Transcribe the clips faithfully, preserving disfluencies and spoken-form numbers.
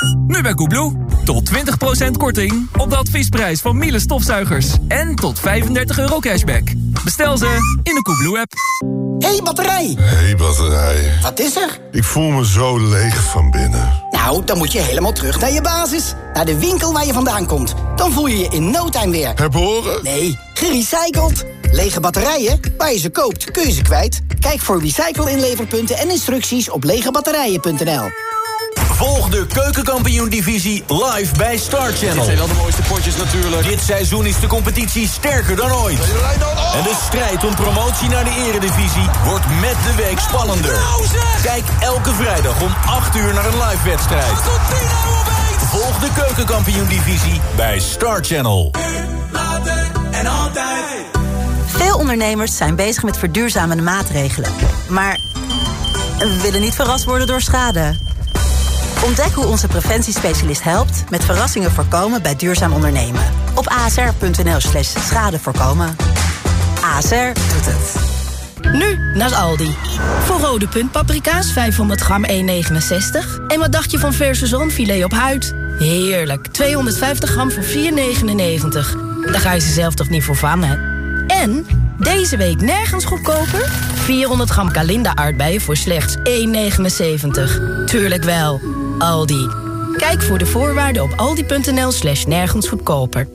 Nu bij Koebloe. Tot twintig procent korting op de adviesprijs van Miele stofzuigers. En tot vijfendertig euro cashback. Bestel ze in de Koebloe-app. Hey, batterij! Hey, batterij. Wat is er? Ik voel me zo leeg van binnen. Nou, dan moet je helemaal terug naar je basis. Naar de winkel waar je vandaan komt. Dan voel je je in no time weer. Herboren? Nee, gerecycled. Lege batterijen, waar je ze koopt, kun je ze kwijt. Kijk voor recycle-inleverpunten en instructies op legebatterijen punt n l. Volg de Keukenkampioen-divisie live bij Star Channel. Dit zijn wel de mooiste potjes natuurlijk. Dit seizoen is de competitie sterker dan ooit. En de strijd om promotie naar de eredivisie wordt met de week spannender. Kijk elke vrijdag om acht uur naar een live wedstrijd. Volg de Keukenkampioen-divisie bij Star Channel. Later en altijd. Veel ondernemers zijn bezig met verduurzamende maatregelen. Maar willen niet verrast worden door schade. Ontdek hoe onze preventiespecialist helpt met verrassingen voorkomen bij duurzaam ondernemen. Op a s r punt n l slash schade voorkomen. A S R doet het. Nu naar Aldi. Voor rode puntpaprika's vijfhonderd gram één negenenzestig. En wat dacht je van verse zalmfilet op huid? Heerlijk, tweehonderdvijftig gram voor vier negenennegentig. Daar ga je ze zelf toch niet voor vangen? En deze week nergens goedkoper? vierhonderd gram Kalinda aardbeien voor slechts één negenenzeventig. Tuurlijk wel. Aldi. Kijk voor de voorwaarden op aldi punt n l slash nergens goedkoper.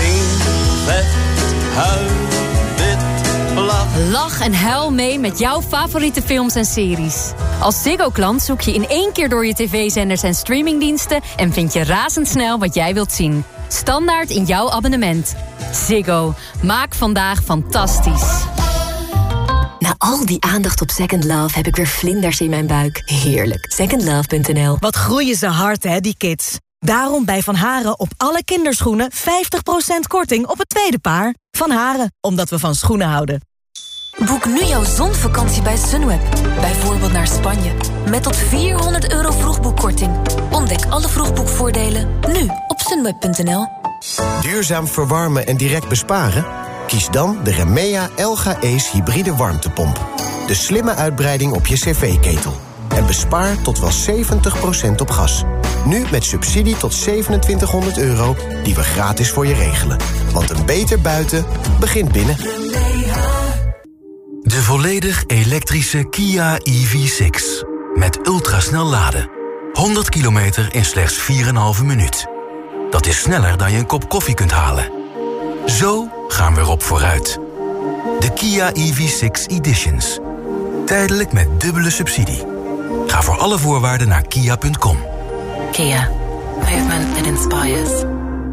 Lach en huil mee met jouw favoriete films en series. Als Ziggo-klant zoek je in één keer door je tv-zenders en streamingdiensten en vind je razendsnel wat jij wilt zien. Standaard in jouw abonnement. Ziggo. Maak vandaag fantastisch. Na al die aandacht op Second Love heb ik weer vlinders in mijn buik. Heerlijk. second love punt n l. Wat groeien ze hard, hè, die kids. Daarom bij Van Haren op alle kinderschoenen vijftig procent korting op het tweede paar. Van Haren, omdat we van schoenen houden. Boek nu jouw zonvakantie bij Sunweb. Bijvoorbeeld naar Spanje. Met tot vierhonderd euro vroegboekkorting. Ontdek alle vroegboekvoordelen nu op sunweb punt n l. Duurzaam verwarmen en direct besparen? Kies dan de Remea L G Ace hybride warmtepomp. De slimme uitbreiding op je cv-ketel. En bespaar tot wel zeventig procent op gas. Nu met subsidie tot zevenentwintighonderd euro die we gratis voor je regelen. Want een beter buiten begint binnen. De volledig elektrische Kia E V zes. Met ultrasnel laden. honderd kilometer in slechts vier komma vijf minuut. Dat is sneller dan je een kop koffie kunt halen. Zo gaan we erop vooruit. De Kia E V zes Editions. Tijdelijk met dubbele subsidie. Ga voor alle voorwaarden naar kia punt com. Kia. Movement that inspires.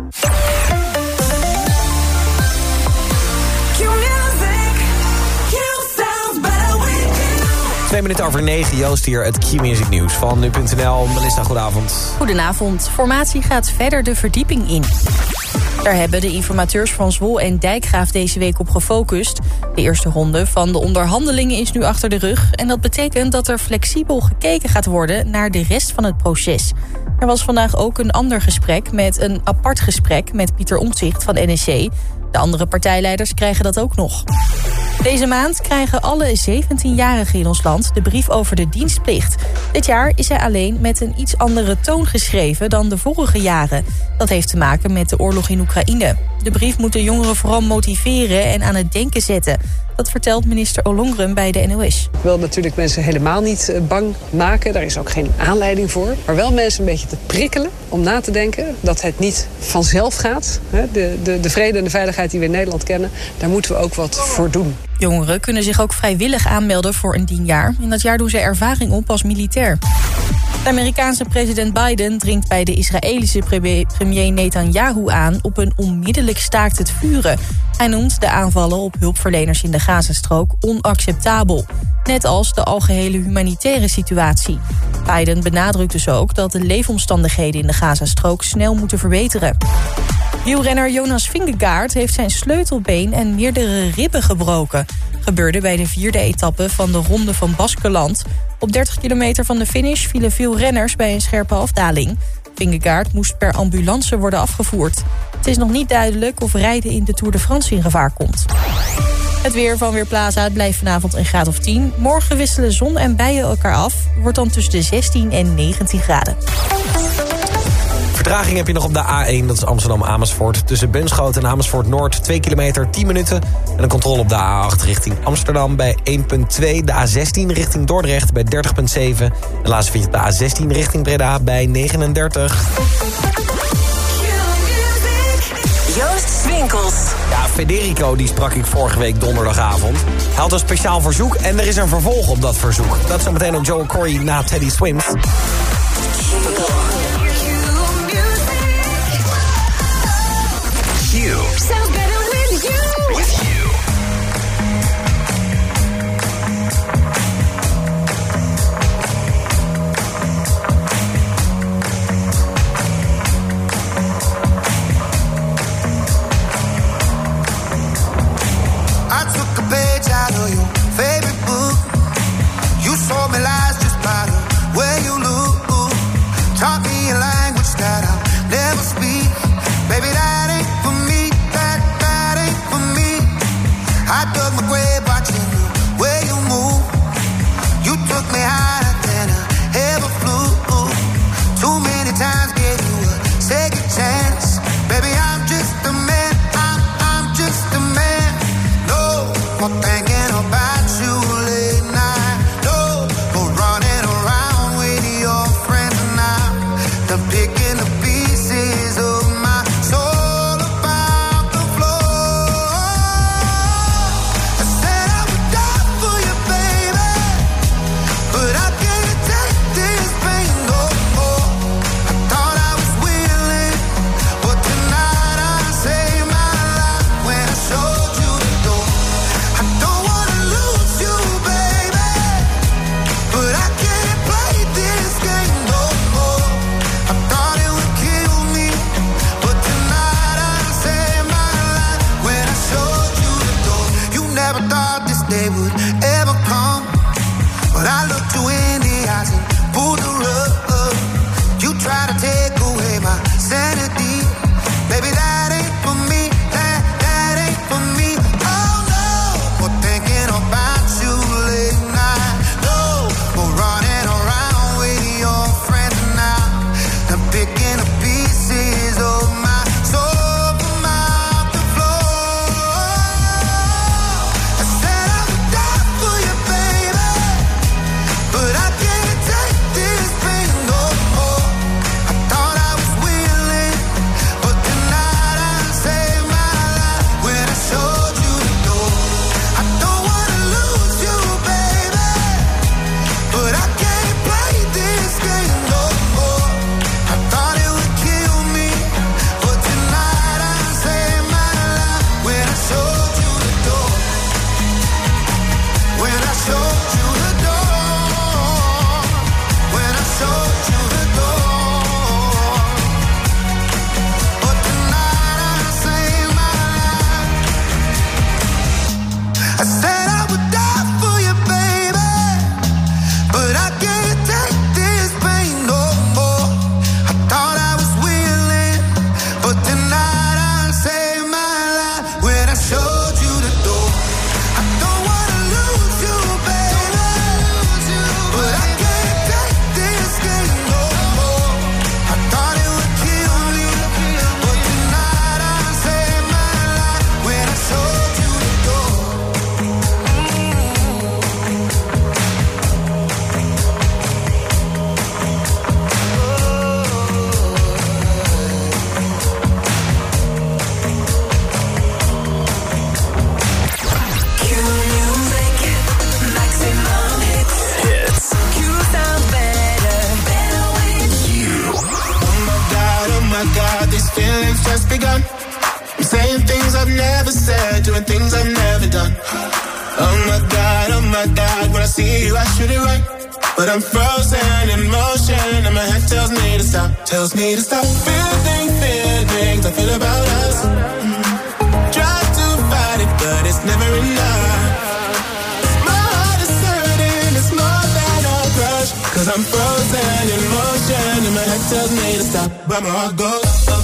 Twee minuten over negen, Joost hier, het Q-Music Nieuws van nu punt n l. Melissa, goedenavond. Goedenavond. Formatie gaat verder de verdieping in. Daar hebben de informateurs van Zwol en Dijkgraaf deze week op gefocust. De eerste ronde van de onderhandelingen is nu achter de rug. En dat betekent dat er flexibel gekeken gaat worden naar de rest van het proces. Er was vandaag ook een ander gesprek met een apart gesprek met Pieter Omtzigt van N S C. De andere partijleiders krijgen dat ook nog. Deze maand krijgen alle zeventienjarigen in ons land de brief over de dienstplicht. Dit jaar is hij alleen met een iets andere toon geschreven dan de vorige jaren. Dat heeft te maken met de oorlog in Oekraïne. De brief moet de jongeren vooral motiveren en aan het denken zetten. Dat vertelt minister Ollongren bij de N O S. Ik wil natuurlijk mensen helemaal niet bang maken. Daar is ook geen aanleiding voor. Maar wel mensen een beetje te prikkelen om na te denken dat het niet vanzelf gaat. De, de, de vrede en de veiligheid die we in Nederland kennen, daar moeten we ook wat voor doen. Jongeren kunnen zich ook vrijwillig aanmelden voor een dienjaar. In dat jaar doen ze ervaring op als militair. De Amerikaanse president Biden dringt bij de Israëlische premier Netanyahu aan op een onmiddellijk staakt het vuren. Hij noemt de aanvallen op hulpverleners in de Gazastrook onacceptabel. Net als de algehele humanitaire situatie. Biden benadrukt dus ook dat de leefomstandigheden in de Gazastrook snel moeten verbeteren. Wielrenner Jonas Vingegaard heeft zijn sleutelbeen en meerdere ribben gebroken. Gebeurde bij de vierde etappe van de Ronde van Baskeland. Op dertig kilometer van de finish vielen veel renners bij een scherpe afdaling. Vingegaard moest per ambulance worden afgevoerd. Het is nog niet duidelijk of rijden in de Tour de France in gevaar komt. Het weer van Weerplaza, het blijft vanavond een graad of tien. Morgen wisselen zon en bijen elkaar af. Wordt dan tussen de zestien en negentien graden. Vertraging heb je nog op de A één, dat is Amsterdam-Amersfoort. Tussen Bunschoten en Amersfoort-Noord, twee kilometer, tien minuten. En een controle op de A acht richting Amsterdam bij één komma twee. De A zestien richting Dordrecht bij dertig komma zeven. En laatst vind je op de A zestien richting Breda bij negenendertig. Joost Swinkels. Ja, Federico, die sprak ik vorige week donderdagavond. Hij had een speciaal verzoek en er is een vervolg op dat verzoek. Dat is zo meteen op Joel Corey na Teddy Swims. Sounds better with you. With you. I took a page out of your favorite book. You sold me lies just by the way you look. Taught me a language that I'll never speak. Baby, that ain't for me. That, that ain't for me. I dug my grave watching the way you move. You took me higher than I ever flew. Too many times gave you a second chance. Baby, I'm just a man. I'm, I'm just a man. No more thinking about you late night. No more running around with your friends now. The picking the pieces of my soul about the floor. I said I would die for you, baby, but I can't take this pain no more. I thought I was willing, but tonight I saved my life when I showed you the door. I don't wanna lose you, baby, but I can't play this game no more. I thought it would kill me, but tonight I saved my life when I showed you the door. You never thought this day would ever come, but I looked you in the eyes and pulled the rug. You try to take away my sanity. Baby, that ain't for me. That, that ain't for me. Oh no, more thinking about you late night. No, more running around with your friends now. I'm picking the pieces of my soul from out the floor. I said I would die for you, baby, but I can't take this pain no more. I thought I was willing, but tonight I saved my life when I showed you the door. I don't wanna lose you, baby, but I can't play this game no more. I thought it would kill me, but tonight I saved my life when I showed you the door. When I showed you the door. When I showed you the door. But tonight I saved my life. I said I would die for you, baby, but I can't take this pain no more. I thought I was willing, but tonight I saved my life when I showed you the door. I don't wanna lose you, baby, but I can't take this game no more. I thought it would kill me, but tonight I saved my life when I showed you the door. Q music, maximum hits. Hits. Q sounds better, better with you. Oh my God, oh my God, these feelings just begun. I'm saying things I've never said, doing things I've never done. Oh my God, oh my God, when I see you I shoot it right, but I'm frozen in motion and my head tells me to stop, tells me to stop. Feeling, feelings I feel about us. Mm. Try to fight it, but it's never enough. My heart is hurting, it's more than a crush, 'cause I'm frozen in motion and my head tells me to stop, but my heart goes.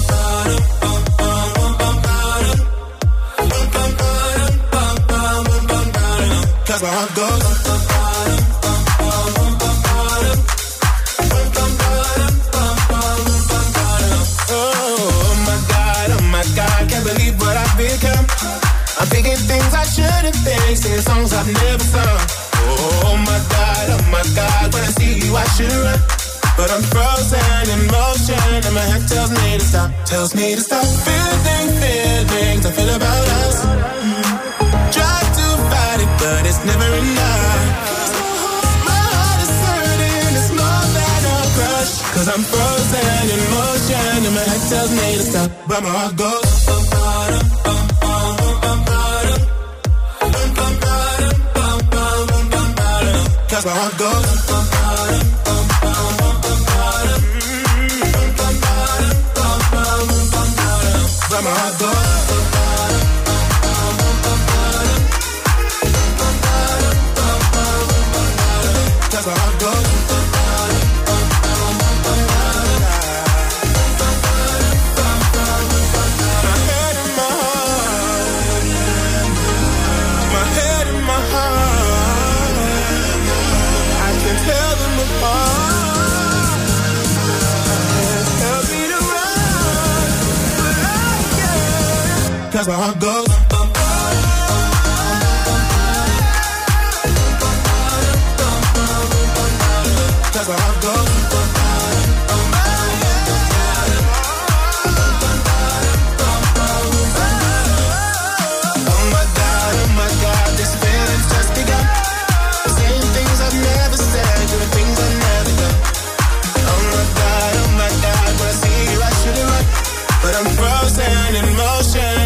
Cause my heart goes. day, singing songs I've never sung. Oh my God, oh my God, when I see you I should run. But I'm frozen in motion and my head tells me to stop. Tells me to stop feeling feelings I feel about us. Try to fight it but it's never enough. My heart is hurting, it's more than a crush. Cause I'm frozen in motion and my head tells me to stop. But my heart goes bum, bum, bum, bum, bum, bum, bum, bum, bum, bum, bum, cause my heart goes bum, bum, bum, bum, bum. But my heart goes. That's my heart goes. My head in my heart. My head in my heart. I can tell them apart. That's my heart goes. That's my heart goes. Oh my God, oh my God, this feeling's just begun. Saying things I've never said, doing things I've never done. Oh my God, oh my God, when I see you I should've run. But I'm frozen in motion.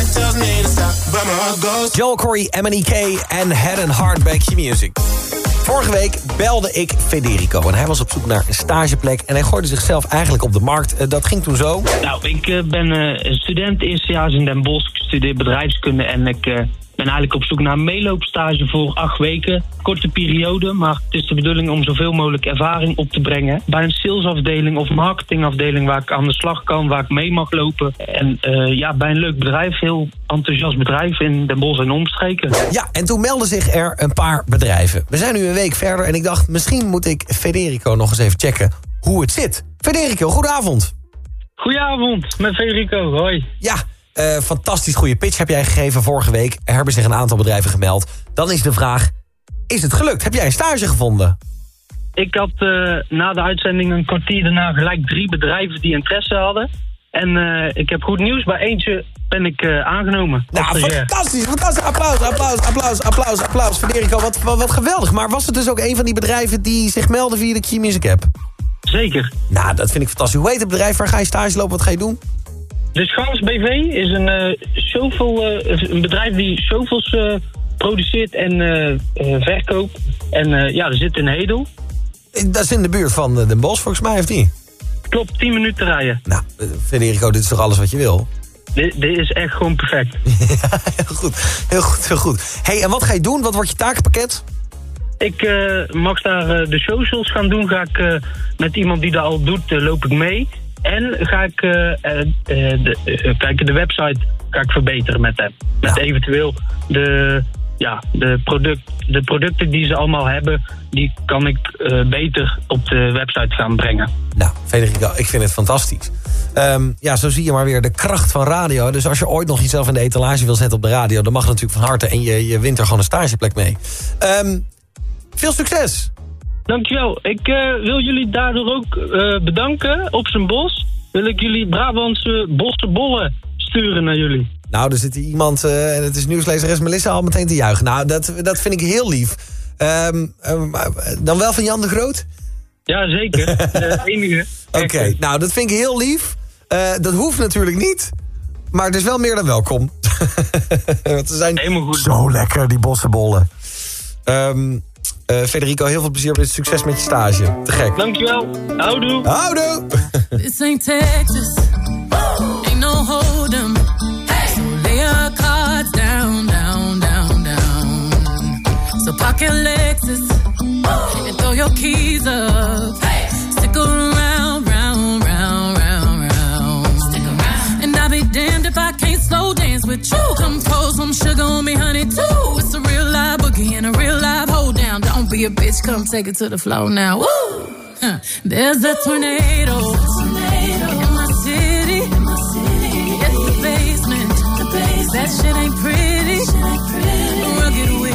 Joel Corey, M and E K en Head and Heart bij Q-Music. Vorige week belde ik Federico en hij was op zoek naar een stageplek en hij gooide zichzelf eigenlijk op de markt. Dat ging toen zo. Nou, ik uh, ben uh, student eerstejaars in Den Bosch, ik studeer bedrijfskunde en ik uh, ben eigenlijk op zoek naar een meeloopstage voor acht weken. Korte periode, maar het is de bedoeling om zoveel mogelijk ervaring op te brengen. Bij een salesafdeling of marketingafdeling waar ik aan de slag kan, waar ik mee mag lopen. En uh, ja, bij een leuk bedrijf, heel enthousiast bedrijf in Den Bosch en omstreken. Ja, en toen melden zich er een paar bedrijven. We zijn nu een week verder en ik dacht, misschien moet ik Federico nog eens even checken hoe het zit. Federico, goedenavond. Goedenavond, met Federico, hoi. Ja, uh, fantastisch goede pitch heb jij gegeven vorige week. Er hebben zich een aantal bedrijven gemeld. Dan is de vraag, is het gelukt? Heb jij een stage gevonden? Ik had uh, na de uitzending een kwartier daarna gelijk drie bedrijven die interesse hadden. En uh, ik heb goed nieuws. Bij eentje ben ik uh, aangenomen. Nou, fantastisch, fantastisch. Applaus, applaus, applaus, applaus, applaus. Federico, wat, wat, wat geweldig. Maar was het dus ook een van die bedrijven die zich melden via de Q-Music app? Zeker. Nou, dat vind ik fantastisch. Hoe heet het bedrijf? Waar ga je stage lopen? Wat ga je doen? De Schans B V is een, uh, zoveel, uh, een bedrijf die zoveel uh, produceert en uh, uh, verkoopt. En uh, ja, dat zit in Hedel. Dat is in de buurt van Den Bosch, volgens mij, of niet? Klopt, tien minuten rijden. Nou, Federico, dit is toch alles wat je wil? Dit, dit is echt gewoon perfect. Ja, heel goed, heel goed, heel goed. Hey, en wat ga je doen? Wat wordt je takenpakket? Ik uh, mag daar uh, de socials gaan doen. Ga ik uh, met iemand die dat al doet, uh, loop ik mee. En ga ik uh, uh, de, uh, kijk, de website ga ik verbeteren met hem. Met ja. eventueel de, ja, de, product, de producten die ze allemaal hebben, die kan ik uh, beter op de website gaan brengen. Nou, Federico, ik vind het fantastisch. Um, ja, zo zie je maar weer de kracht van radio. Dus als je ooit nog jezelf in de etalage wil zetten op de radio, dan mag het natuurlijk van harte. En je, je wint er gewoon een stageplek mee. Um, veel succes! Dankjewel. Ik uh, wil jullie daardoor ook uh, bedanken. Op zijn bos wil ik jullie Brabantse bossenbollen sturen naar jullie. Nou, er zit hier iemand, uh, en het is nieuwslezeres Melissa, al meteen te juichen. Nou, dat, dat vind ik heel lief. Um, um, dan wel van Jan de Groot? Ja, zeker. De enige. Oké, okay, nou, dat vind ik heel lief. Uh, dat hoeft natuurlijk niet. Maar het is wel meer dan welkom. Want ze zijn helemaal goed. Zo lekker, die bossenbollen. Um, uh, Federico, heel veel plezier met succes met je stage. Te gek. Dankjewel. Houdoe. Houdoe. This ain't Texas. Ain't no hold 'em. So lay your cards down, down, down, down. So park your Lexus and throw your keys up. Stick around, round, round, round, round. Stick around. And I'll be damned if I can't slow dance with you. Come pour some sugar on me, honey, too. It's a real live boogie and a real live hold down. Don't be a bitch, come take it to the floor now. Woo! Huh. There's a tornado, tornado in my city. In my city. It's the basement. The basement. That shit ain't pretty. Shit ain't pretty. Rugged with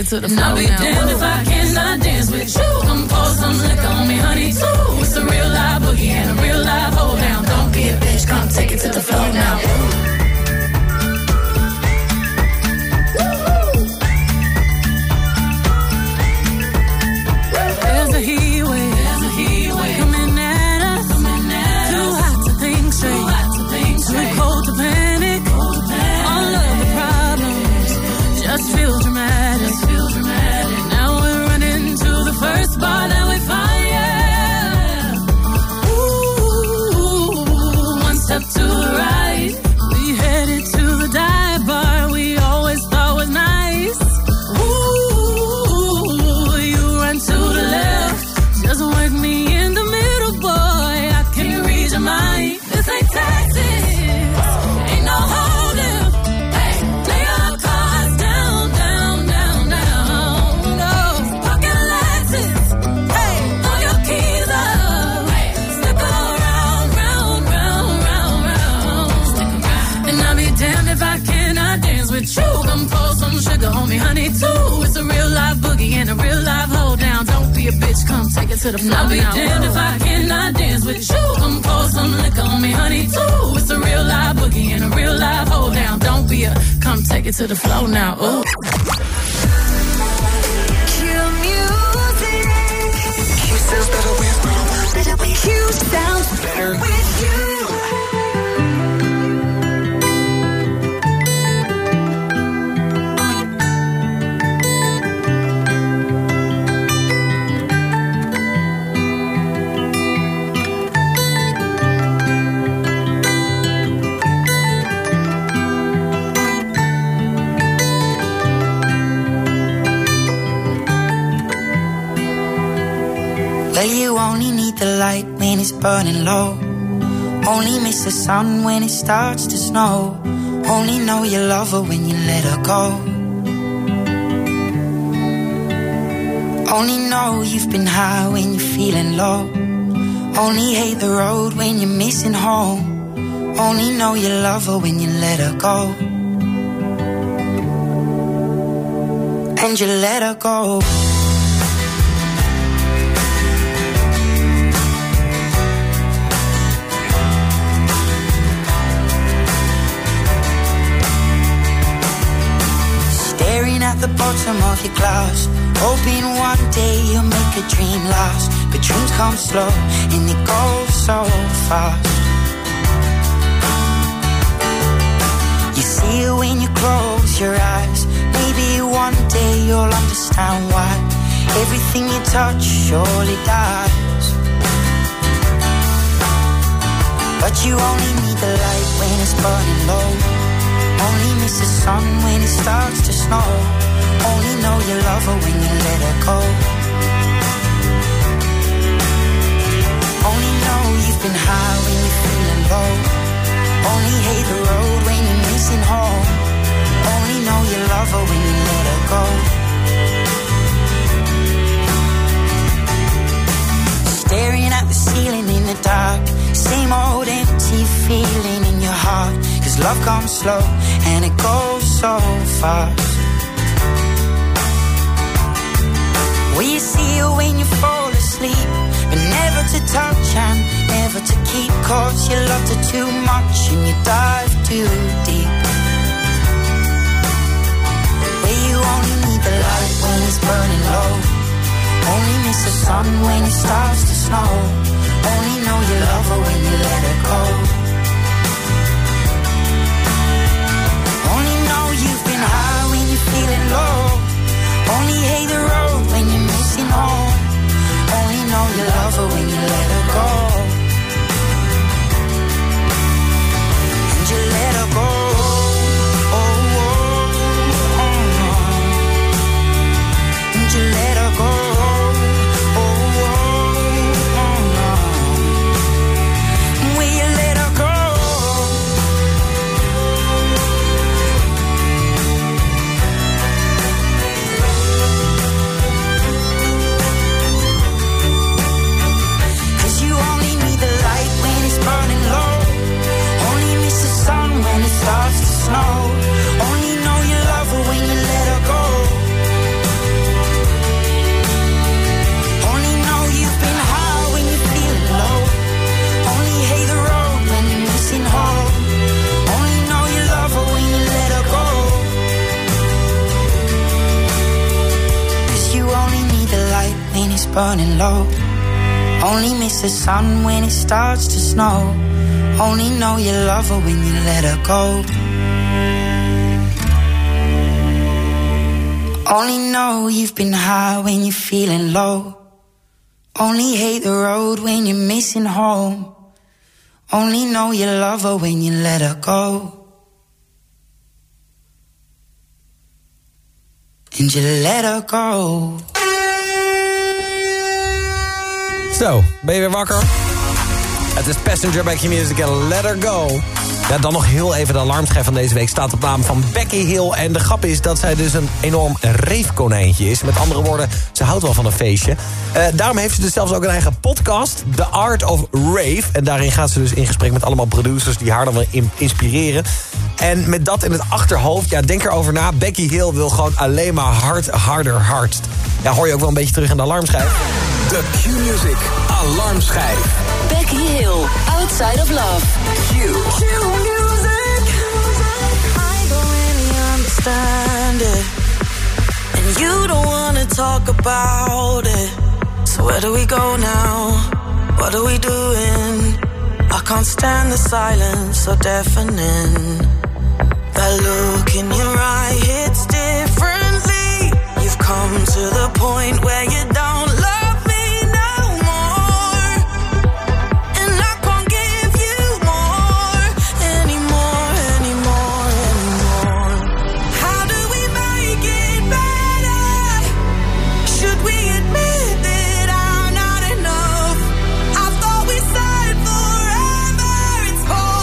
it to the floor now. I'll be damned if I cannot dance with you. Come pour some liquor on me, honey, too. It's a real live boogie and a real live hold down. Don't be a bitch, come take it to the floor now. There's a heat wave, there's a heat wave coming at us, coming at too us. Hot to think straight, too hot to think straight, too cold to panic. Cold to panic. All of the problems just feel dramatic, just feel dramatic. Now we're running to the first bar that we find, yeah. Ooh, one step to the right, we headed to the dive bar we always thought was nice. Ooh, you run to the left, just work me in the middle, boy. I can read your mind. This ain't Texas, ain't no holding. Hey, lay your cards down, down, down, down. No, pocket Lexus. Hey, throw your keys up. Hey, stick around, round, round, round, round. Stick around. And I'll be damned if I cannot dance with you. Come pour some sugar on me, honey, too. It's a real live boogie and a real live hold down. Don't be a bitch, come take it to the floor. I'll be damned if I cannot dance with you. Come pour some liquor on me, honey, too. It's a real live boogie and a real live hold down. Don't be a, come take it to the floor now. Ooh. Q music. Q sounds better with you. Q sounds better with you. Well, you only need the light when it's burning low. Only miss the sun when it starts to snow. Only know you love her when you let her go. Only know you've been high when you're feeling low. Only hate the road when you're missing home. Only know you love her when you let her go. And you let her go. At the bottom of your glass, hoping one day you'll make a dream last. But dreams come slow and they go so fast. You see it when you close your eyes. Maybe one day you'll understand why everything you touch surely dies. But you only need the light when it's burning low. Only miss the sun when it starts to snow. Only know you love her when you let her go. Only know you've been high when you're feeling low. Only hate the road when you're missing home. Only know you love her when you let her go. Staring at the ceiling in the dark. Same old empty feeling in your heart. Cause love comes slow and it goes so fast. Will you see her when you fall asleep? But never to touch and never to keep. Cause you loved her too much and you dive too deep. Where you only need the light when it's burning low. Only miss the sun when it starts to snow. Only know you love her when you let her go. Only know you've been high when you're feeling low. Only hate the road when you're missing home. Only know you love her when you let her go. And you let her go. Oh, oh, oh, oh. And you let her go. burning low. Only miss the sun when it starts to snow. Only know you love her when you let her go. Only know you've been high when you're feeling low. Only hate the road when you're missing home. Only know you love her when you let her go. And you let her go. Zo, ben je weer wakker? Het is Passenger bij Q-Music en Let Her Go. Ja, dan nog heel even de alarmschijf van deze week staat op naam van Becky Hill. En de grap is dat zij dus een enorm reefkonijntje is. Met andere woorden, ze houdt wel van een feestje. Uh, daarom heeft ze dus zelfs ook een eigen podcast, The Art of Rave. En daarin gaat ze dus in gesprek met allemaal producers die haar dan weer inspireren. En met dat in het achterhoofd, ja, denk erover na. Becky Hill wil gewoon alleen maar hard, harder, hardst. Ja, hoor je ook wel een beetje terug in de alarmschijf. De Q-Music Alarmschijf. Becky Hill, Outside of Love. Q. Q-Music. I don't really understand it. And you don't wanna talk about it. So where do we go now? What are we doing? I can't stand the silence, so deafening. That look in your eye hits differently. You've come to the point where you don't love me no more. And I can't give you more, anymore, anymore, anymore. How do we make it better? Should we admit that I'm not enough? I thought we said forever it's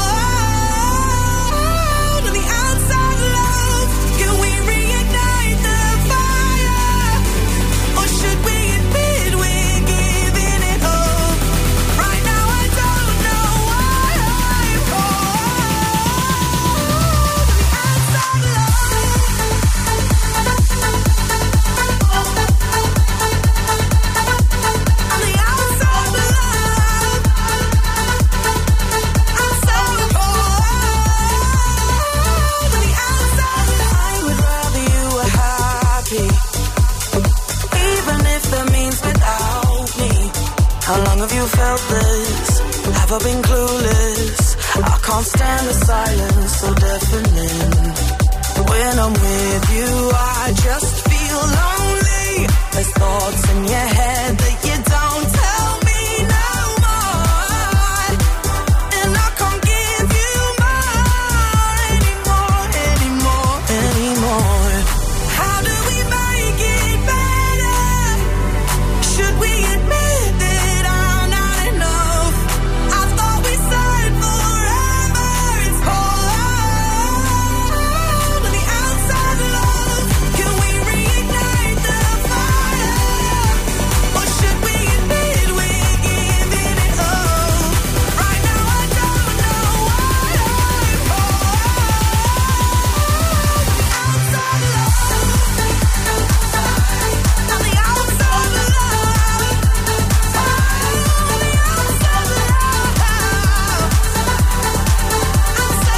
cold. On the outside love, can we reignite the fire? Or should we admit we're giving it up? Right now I don't know why I'm cold. On the outside On the outside love, I'm so cold. On the outside love, I would rather you were happy, even if that means without me. How long have you felt this? Have I been clueless? I can't stand the silence, so deafening. When I'm with you, I just feel lonely. There's thoughts in your head that you don't tell me no more. And I can't give you more, anymore, anymore, anymore. How do we make it better? Should we admit that I'm not enough? I thought we said forever it's cold. On the outside love, can we reignite the fire? Or should we admit we're giving it up? Right now I don't know why I'm cold. On the outside love, on the outside love, I'm so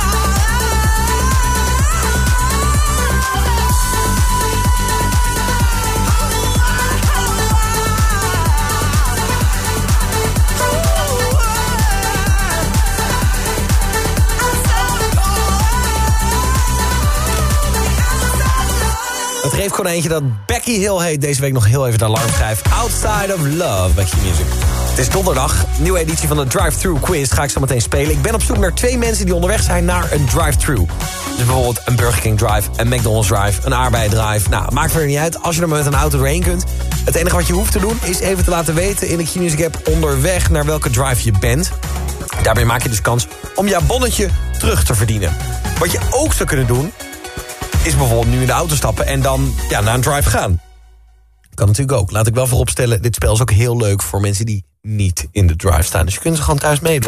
Het reefkonijntje dat Becky Hill heet deze week nog heel even de alarmschijf. Outside of Love bij Q-Music. Het is donderdag, nieuwe editie van de Drive-Thru Quiz. Ga ik zo meteen spelen. Ik ben op zoek naar twee mensen die onderweg zijn naar een drive-thru. Dus bijvoorbeeld een Burger King Drive, een McDonald's Drive, een Aardbei Drive. Nou, maakt er niet uit als je er met een auto doorheen kunt. Het enige wat je hoeft te doen is even te laten weten in de Q-Music app onderweg naar welke drive je bent. Daarbij maak je dus kans om jouw bonnetje terug te verdienen. Wat je ook zou kunnen doen is bijvoorbeeld nu in de auto stappen en dan ja, naar een drive gaan. Kan natuurlijk ook. Laat ik wel vooropstellen, dit spel is ook heel leuk voor mensen die niet in de drive staan. Dus je kunt ze gewoon thuis meedoen.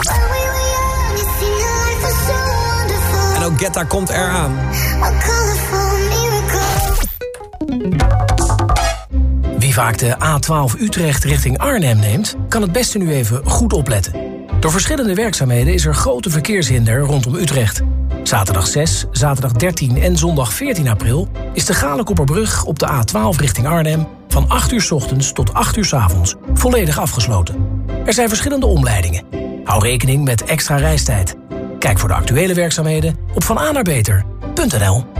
En ook Getta komt eraan. Wie vaak de A twaalf Utrecht richting Arnhem neemt, kan het beste nu even goed opletten. Door verschillende werkzaamheden is er grote verkeershinder rondom Utrecht. Zaterdag zes, zaterdag dertien en zondag veertien april is de Galenkopperbrug op de A twaalf richting Arnhem Van acht uur 's ochtends tot acht uur 's avonds. Volledig afgesloten. Er zijn verschillende omleidingen. Hou rekening met extra reistijd. Kijk voor de actuele werkzaamheden op vananaarbeter punt n l.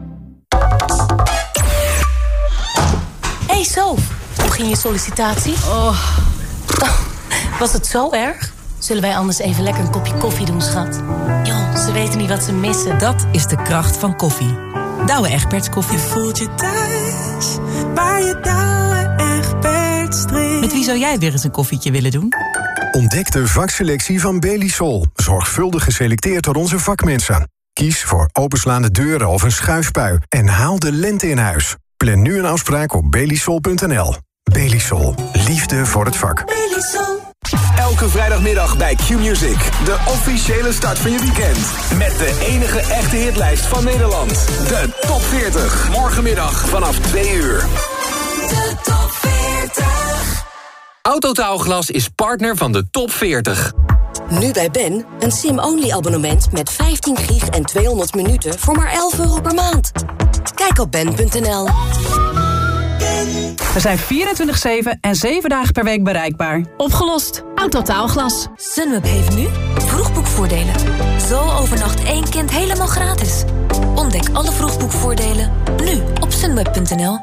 Hey Sof, hoe ging je sollicitatie? Oh. Was het zo erg? Zullen wij anders even lekker een kopje koffie doen, schat? Joh, ze weten niet wat ze missen. Dat is de kracht van koffie. Douwe Egberts koffie. Je voelt je thuis, waar je Douwe Egberts drinkt. Met wie zou jij weer eens een koffietje willen doen? Ontdek de vakselectie van Belisol. Zorgvuldig geselecteerd door onze vakmensen. Kies voor openslaande deuren of een schuifpui. En haal de lente in huis. Plan nu een afspraak op belisol punt n l. Belisol. Liefde voor het vak. Belisol. Elke vrijdagmiddag bij Q-Music. De officiële start van je weekend. Met de enige echte hitlijst van Nederland. De Top veertig. Morgenmiddag vanaf twee uur. De Top veertig. Autotaalglas is partner van de Top veertig. Nu bij Ben, een sim-only abonnement met vijftien gig en tweehonderd minuten voor maar elf euro per maand. Kijk op ben punt n l. We zijn vierentwintig zeven en zeven dagen per week bereikbaar. Opgelost. Autotaalglas. Sunweb heeft nu vroegboekvoordelen. Zo overnacht één kind helemaal gratis. Ontdek alle vroegboekvoordelen nu op sunweb punt n l.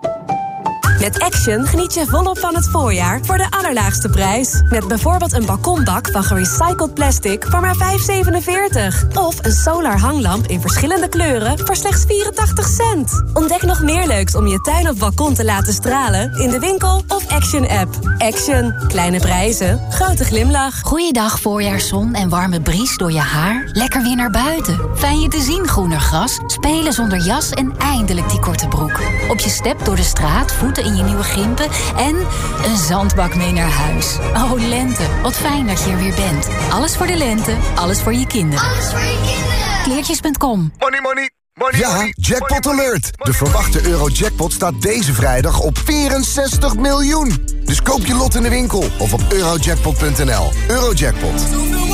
Met Action geniet je volop van het voorjaar voor de allerlaagste prijs. Met bijvoorbeeld een balkonbak van gerecycled plastic voor maar vijf zevenenveertig. Of een solar hanglamp in verschillende kleuren voor slechts vierentachtig cent. Ontdek nog meer leuks om je tuin of balkon te laten stralen in de winkel of Action-app. Action. Kleine prijzen. Grote glimlach. Goeiedag voorjaarszon en warme bries door je haar. Lekker weer naar buiten. Fijn je te zien groener gras. Spelen zonder jas en eindelijk die korte broek. Op je step door de straat, voeten in je nieuwe gimpen en een zandbak mee naar huis. Oh, lente, wat fijn dat je er weer bent. Alles voor de lente, alles voor je kinderen. Alles voor je kinderen. Kleertjes punt com. Money, money. Money, ja, money, Jackpot money, Alert! De verwachte Eurojackpot staat deze vrijdag op vierenzestig miljoen. Dus koop je lot in de winkel of op eurojackpot punt n l. Eurojackpot.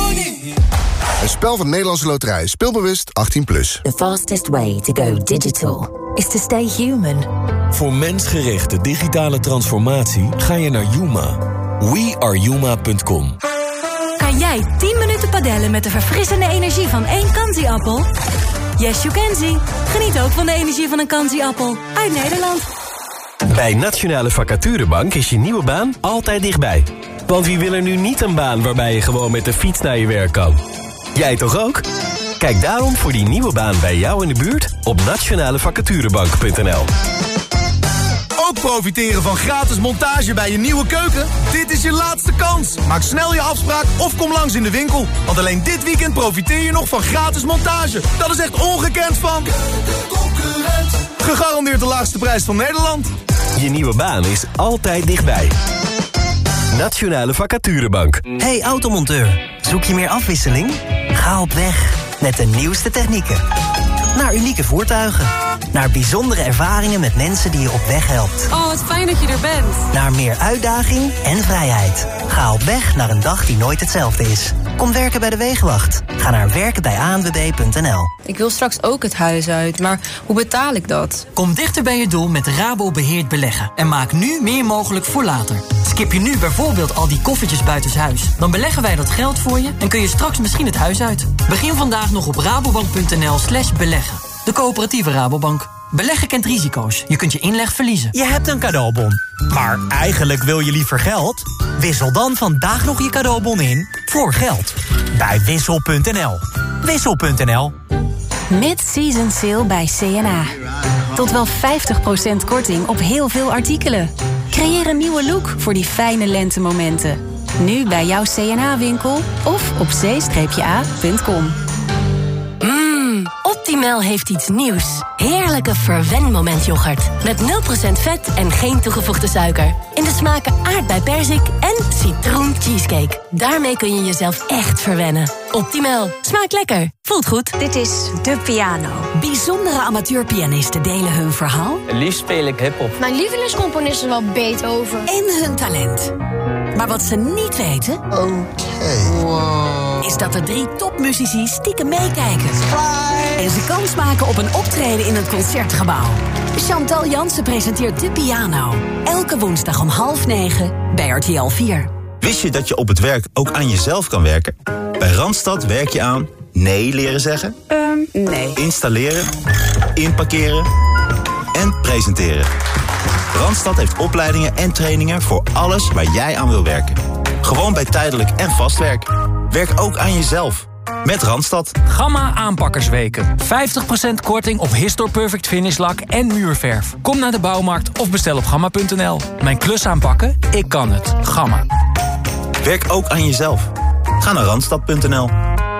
Een spel van Nederlandse Loterij. Speelbewust achttien plus. The fastest way to go digital is to stay human. Voor mensgerichte digitale transformatie ga je naar Yuma. we are yuma punt com. Kan jij tien minuten padellen met de verfrissende energie van één Kanzi-appel? Yes, you can see. Geniet ook van de energie van een Kanzi-appel. Uit Nederland. Bij Nationale Vacaturebank is je nieuwe baan altijd dichtbij. Want wie wil er nu niet een baan waarbij je gewoon met de fiets naar je werk kan? Jij toch ook? Kijk daarom voor die nieuwe baan bij jou in de buurt op nationale vacaturebank punt n l. Ook profiteren van gratis montage bij je nieuwe keuken? Dit is je laatste kans. Maak snel je afspraak of kom langs in de winkel. Want alleen dit weekend profiteer je nog van gratis montage. Dat is echt ongekend van... Gegarandeerd de laagste prijs van Nederland. Je nieuwe baan is altijd dichtbij. Nationale Vacaturebank. Hey automonteur, zoek je meer afwisseling? Ga op weg met de nieuwste technieken. Naar unieke voertuigen. Naar bijzondere ervaringen met mensen die je op weg helpt. Oh, wat fijn dat je er bent. Naar meer uitdaging en vrijheid. Ga op weg naar een dag die nooit hetzelfde is. Kom werken bij de Wegenwacht. Ga naar werken bij a n w b punt n l. Ik wil straks ook het huis uit, maar hoe betaal ik dat? Kom dichter bij je doel met Rabo Beheerd Beleggen. En maak nu meer mogelijk voor later. Skip je nu bijvoorbeeld al die koffertjes buitenshuis. Dan beleggen wij dat geld voor je en kun je straks misschien het huis uit. Begin vandaag nog op rabobank punt n l slash beleggen. De coöperatieve Rabobank. Beleggen kent risico's. Je kunt je inleg verliezen. Je hebt een cadeaubon, maar eigenlijk wil je liever geld? Wissel dan vandaag nog je cadeaubon in voor geld. Bij wissel punt n l. wissel punt n l. Mid-season sale bij C en A. Tot wel vijftig procent korting op heel veel artikelen. Creëer een nieuwe look voor die fijne lentemomenten. Nu bij jouw C en A-winkel of op c a punt com. Mmm, Optimal heeft iets nieuws. Heerlijke verwenmomentyoghurt. Met nul procent vet en geen toegevoegde suiker. In de smaken aardbei perzik en citroen cheesecake. Daarmee kun je jezelf echt verwennen. Optimal. Smaakt lekker. Voelt goed. Dit is De Piano. Bijzondere amateurpianisten delen hun verhaal. Het liefst speel ik hiphop. Mijn lievelingscomponist is wel Beethoven. En hun talent. Maar wat ze niet weten... Oké. Okay. Wow. Is dat er drie topmuzici stiekem meekijken. En ze kans maken op een optreden in het Concertgebouw. Chantal Jansen presenteert De Piano. Elke woensdag om half negen bij R T L vier. Wist je dat je op het werk ook aan jezelf kan werken? Bij Randstad werk je aan nee leren zeggen... Um, nee. Installeren, inparkeren en presenteren. Randstad heeft opleidingen en trainingen voor alles waar jij aan wil werken. Gewoon bij tijdelijk en vast werk. Werk ook aan jezelf. Met Randstad. Gamma aanpakkersweken. vijftig procent korting op Histor Perfect Finish lak en muurverf. Kom naar de bouwmarkt of bestel op gamma punt n l. Mijn klus aanpakken? Ik kan het. Gamma. Werk ook aan jezelf. Ga naar randstad punt n l.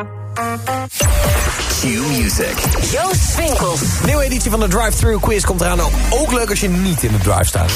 Q-Music. Joost Swinkels. Nieuwe editie van de Drive-Thru Quiz komt eraan. Ook, ook leuk als je niet in de drive staat.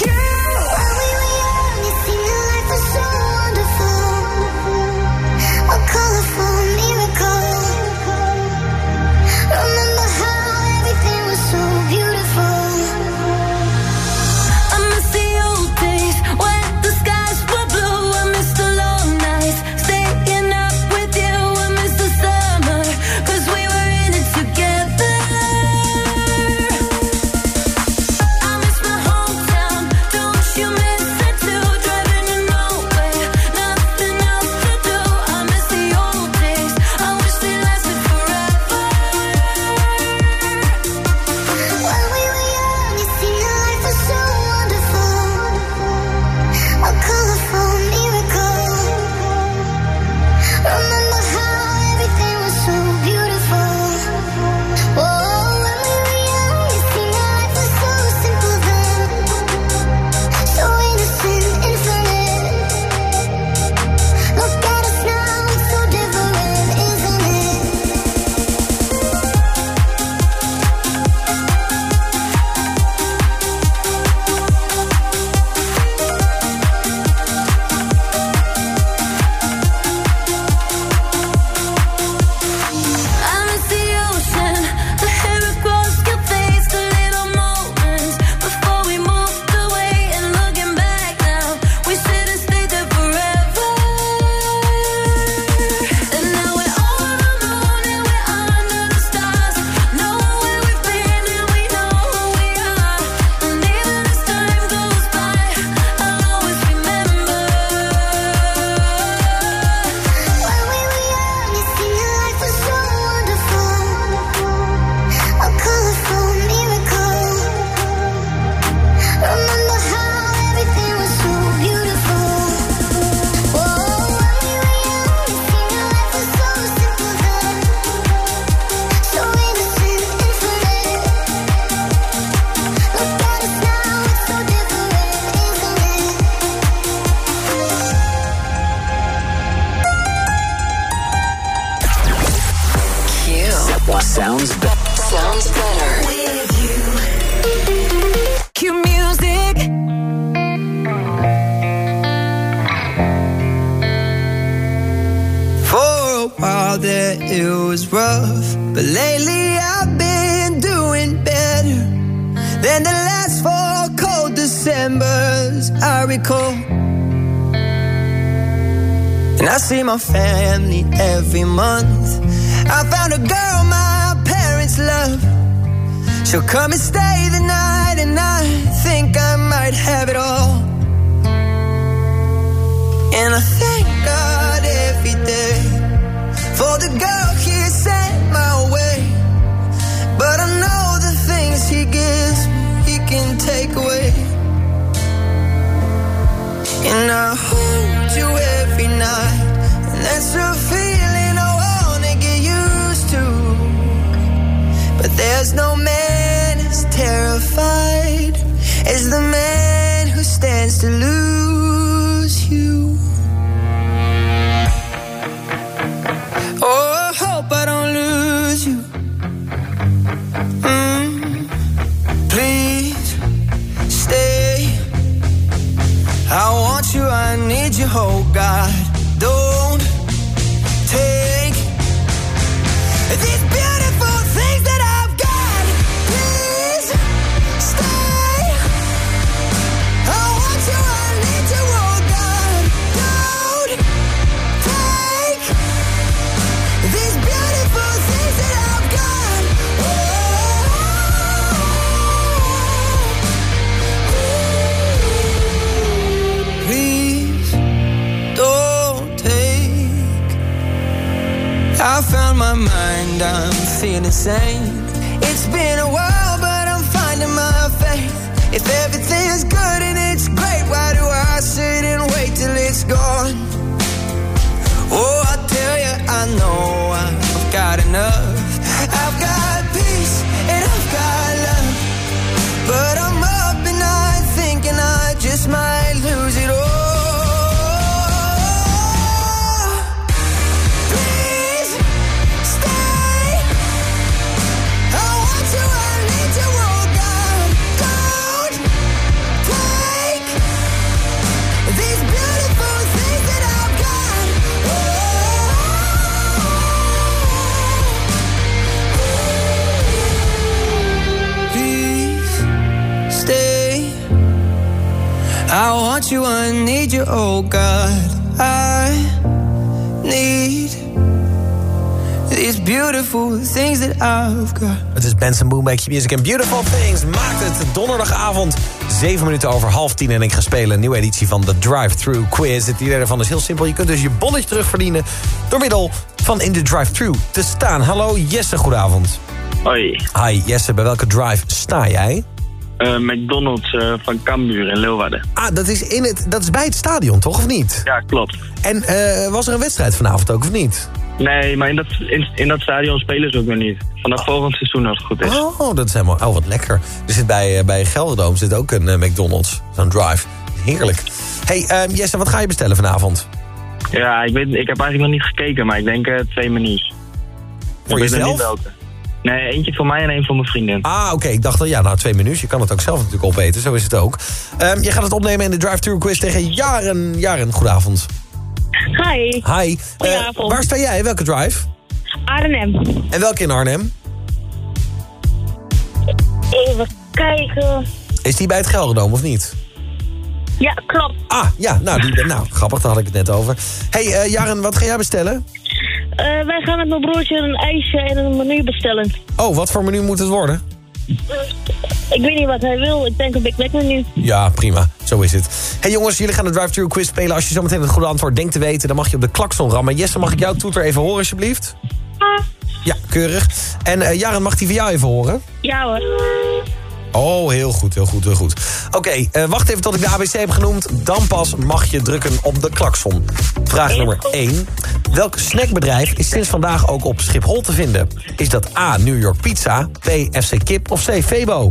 Sounds, be- sounds better with you. Q Music. For a while there it was rough, but lately I've been doing better than the last four cold Decembers I recall. And I see my family every month. I found a girl my parents love. She'll come and stay the night, and I think I might have it all. And I thank God every day for the girl He sent my way. But I know the things He gives me, He can take away. And I hold you every night, and that's a feeling I wanna get used to. But there's no man as terrified as the man who stands to lose you. Oh, I hope I don't lose you. Mm, please stay. I want you, I need you, oh God. Don't take these beautiful things that I've got. Please stay. I want you, I need you, oh God. Don't take these beautiful things that I've got. Oh, my mind, I'm feeling sane. It's been a while, but I'm finding my faith. If everything's good and it's great, why do I sit and wait till it's gone? Oh, I tell you, I know I've got enough. I've got peace and I've got love, but I'm up at night thinking I just might lose it all. I want you, I need you, oh God. I need these beautiful things that I've got. Het is Benson Boom bij Q-Music en Beautiful Things maakt het donderdagavond zeven minuten over half tien en ik ga spelen een nieuwe editie van de Drive-Thru Quiz. Het idee daarvan is heel simpel. Je kunt dus je bonnetje terugverdienen door middel van in de Drive-Thru te staan. Hallo Jesse, goedenavond. Hoi. Hi Jesse, bij welke drive sta jij? Uh, McDonald's uh, van Cambuur in Leeuwarden. Ah, dat is, in het, dat is bij het stadion, toch, of niet? Ja, klopt. En uh, was er een wedstrijd vanavond ook, of niet? Nee, maar in dat, in, in dat stadion spelen ze ook nog niet. Vanaf oh. volgend seizoen als het goed is. Oh, dat is helemaal... Oh, wat lekker. Er zit bij, uh, bij Gelderdoom zit ook een uh, McDonald's. Zo'n drive. Heerlijk. Hey, uh, Jesse, wat ga je bestellen vanavond? Ja, ik, weet, ik heb eigenlijk nog niet gekeken, maar ik denk uh, twee menus. Voor ik jezelf? weet niet welke. Nee, eentje voor mij en één voor mijn vriendin. Ah, oké. Okay. Ik dacht al, ja, nou, twee menus. Je kan het ook zelf natuurlijk opeten. Zo is het ook. Um, je gaat het opnemen in de Drive-Thru Quiz tegen Jaren. Jaren, goedenavond. Hi. Hi. Goedenavond. Uh, waar sta jij? Welke drive? Arnhem. En welke in Arnhem? Even kijken. Is die bij het Gelderdoom of niet? Ja, klopt. Ah, ja. Nou, die, nou grappig. Daar had ik het net over. Hey, uh, Jaren, wat ga jij bestellen? Uh, wij gaan met mijn broertje een ijsje en een menu bestellen. Oh, wat voor menu moet het worden? Ik weet niet wat hij wil. Ik denk een Big Mac menu. Ja, prima. Zo is het. Hey jongens, jullie gaan de Drive-Thru Quiz spelen. Als je zo meteen het goede antwoord denkt te weten, dan mag je op de klakson rammen. Jesse, mag ik jouw toeter even horen, alsjeblieft? Ah. Ja, keurig. En uh, Jaren, mag die van jou even horen? Ja hoor. Oh, heel goed, heel goed, heel goed. Oké, okay, uh, wacht even tot ik de A B C heb genoemd. Dan pas mag je drukken op de klakson. Vraag nummer één. Welk snackbedrijf is sinds vandaag ook op Schiphol te vinden? Is dat A, New York Pizza, B, F C Kip of C, Febo?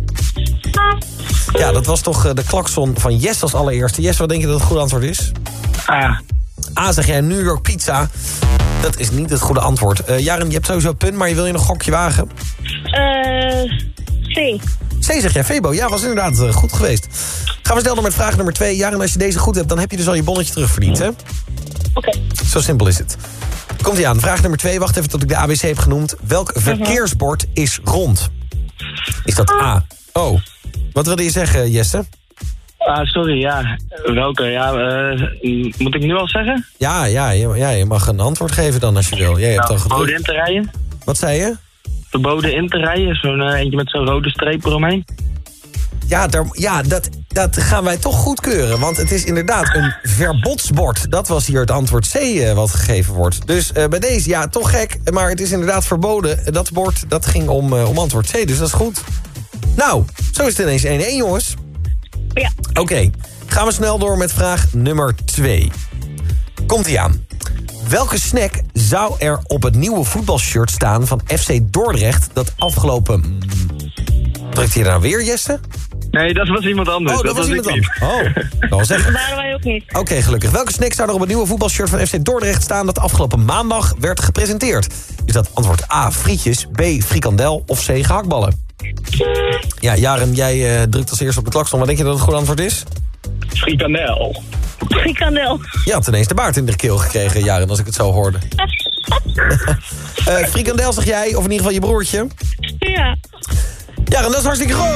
Ja, dat was toch uh, de klakson van Jess als allereerste. Jess, wat denk je dat het goede antwoord is? A. A, zeg jij New York Pizza. Dat is niet het goede antwoord. Uh, Jaren, je hebt sowieso een punt, maar je wil je nog een gokje wagen? Eh... Uh, C. C zeg jij, Febo. Ja, was inderdaad uh, goed geweest. Gaan we snel door met vraag nummer twee. Jaren, als je deze goed hebt, dan heb je dus al je bonnetje terugverdiend, hè? Oké. Okay. Zo simpel is het. Komt-ie aan. Vraag nummer twee. Wacht even tot ik de A B C heb genoemd. Welk verkeersbord is rond? Is dat A? Oh. Wat wilde je zeggen, Jesse? Ah, sorry, ja. Welke? Ja, uh, moet ik nu al zeggen? Ja, ja, je, ja, je mag een antwoord geven dan als je wil. Jij hebt nou, al verboden in te rijden. Wat zei je? Verboden in te rijden, zo'n uh, eentje met zo'n rode streep eromheen. Ja, daar, ja dat, dat gaan wij toch goedkeuren. Want het is inderdaad een verbodsbord. Dat was hier het antwoord C uh, wat gegeven wordt. Dus uh, bij deze, ja, toch gek. Maar het is inderdaad verboden. Dat bord, dat ging om, uh, om antwoord C, dus dat is goed. Nou, zo is het ineens één-één, jongens. Ja. Oké, okay, gaan we snel door met vraag nummer twee. Komt-ie aan. Welke snack zou er op het nieuwe voetbalshirt staan van F C Dordrecht dat afgelopen... Drukt hij nou weer, Jesse? Nee, dat was iemand anders. Oh, dat, dat was, was iemand anders. Oh, dat was echt... Dat waren wij ook niet. Oké, okay, gelukkig. Welke snack zou er op het nieuwe voetbalshirt van F C Dordrecht staan dat afgelopen maandag werd gepresenteerd? Is dat antwoord A, frietjes, B, frikandel of C, gehaktballen? Ja, Jaren, jij uh, drukt als eerste op de klakson. Wat denk je dat het goede antwoord is? Frikandel. Frikandel. Je had ineens de baard in de keel gekregen, Jaren, als ik het zo hoorde. uh, frikandel, zeg jij, of in ieder geval je broertje? Ja. Jaren, dat is hartstikke goed.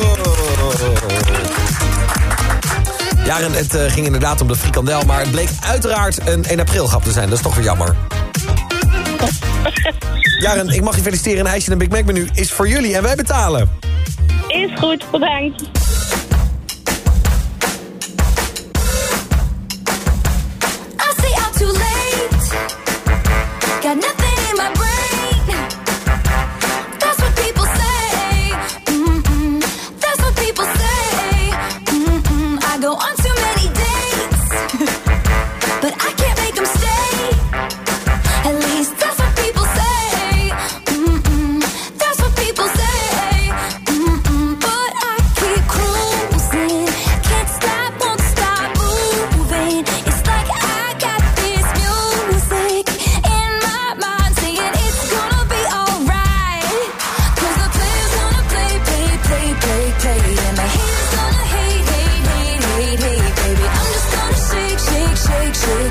Jaren, het uh, ging inderdaad om de frikandel, maar het bleek uiteraard een één april grap te zijn. Dat is toch weer jammer. Jaren, ik mag je feliciteren. Een ijsje en een Big Mac menu is voor jullie en wij betalen. Is goed, bedankt. I stay out too late. Got nothing in my brain.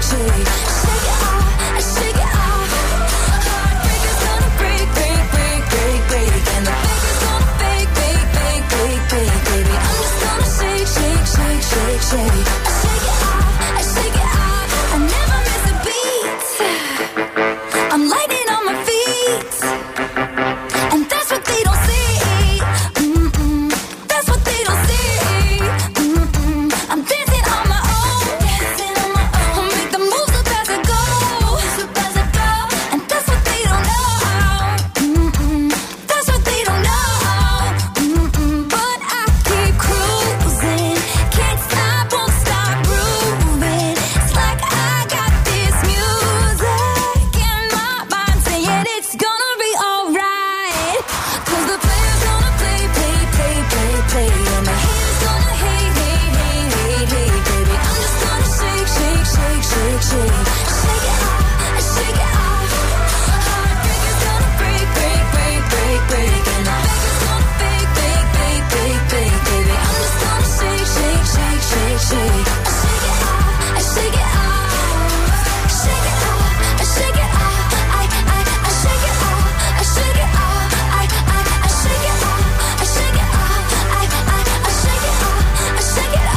shake. Shake it off, shake it off. Heartbreaker's gonna break, break, break, break, break. And the faker's gonna fake, fake, fake, fake, fake, baby. I'm just gonna shake, shake, shake, shake, shake. I shake it off, I shake it off. I never miss a beat. I'm lightning on my feet. And that's what they don't see. Mm-mm. That's what they don't see. Mm-mm. I'm dancing on my own. Dancing on my own. I'll make the moves up as I go. Up as I go. And that's what they don't know. Mm-mm. That's what they don't know. Mm-mm. But I keep cruising. Can't stop, won't stop grooving. It's like I got this music in my mind saying it's gonna be alright. Cause the player's gonna play, play, play, play, play. And the haters gonna hate, hate, hate, hate, hate, baby. I'm just gonna shake, shake, shake, shake, shake. Shake it off, shake it off. Heartbreaker's gonna break, break, break, break, break. And the faker's gonna fake, fake, fake, fake, fake, baby. I'm just gonna shake, shake, shake, shake, shake. Shake it off, shake it off. Shake it off, shake it off. I, I, I shake it off, I shake it off. I, I, I shake it off, I shake it off. I, I, I shake it off, I shake it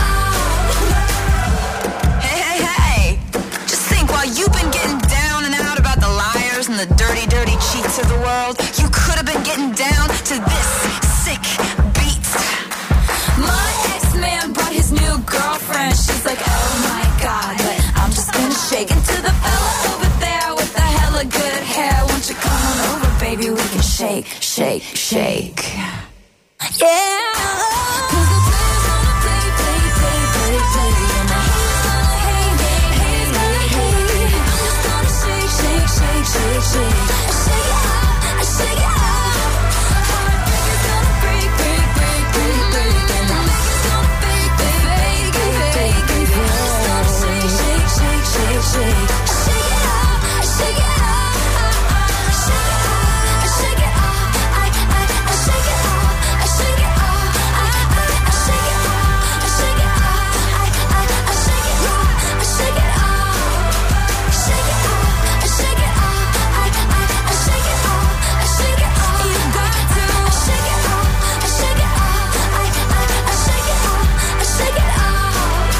off. Hey, hey, hey. Just think, while you've been getting down and out about the liars and the dirty, dirty cheats of the world, you could have been getting down to this sick beat. My ex-man brought his new girlfriend. She's like, oh my god, but I'm just gonna shake into the fella over there with the hella good hair. Won't you come on over, baby? We can shake, shake, shake. Yeah. Cause the player's gonna play, play, play, play, play. And the haters gonna hate, hate, hate, hate, hate. I'm just gonna shake, shake, shake, shake, shake. I shake it off, I shake it off. Heartbreaker's gonna break, break, break, break, break. And the faker's gonna fake, fake, fake, fake, fake, baby. I'm just gonna shake, shake, shake, shake, shake. Shake it off, I shake it off. Shake it off, I shake it off. I, I, I shake it off, I shake it off. I, I, I shake it off, I shake it off. I, I, I shake it off, I shake it off. Shake it off, I shake it off. I, I, I shake it off, I shake it off. You got to shake it off, I shake it off. I, I, I shake it off, I shake it off.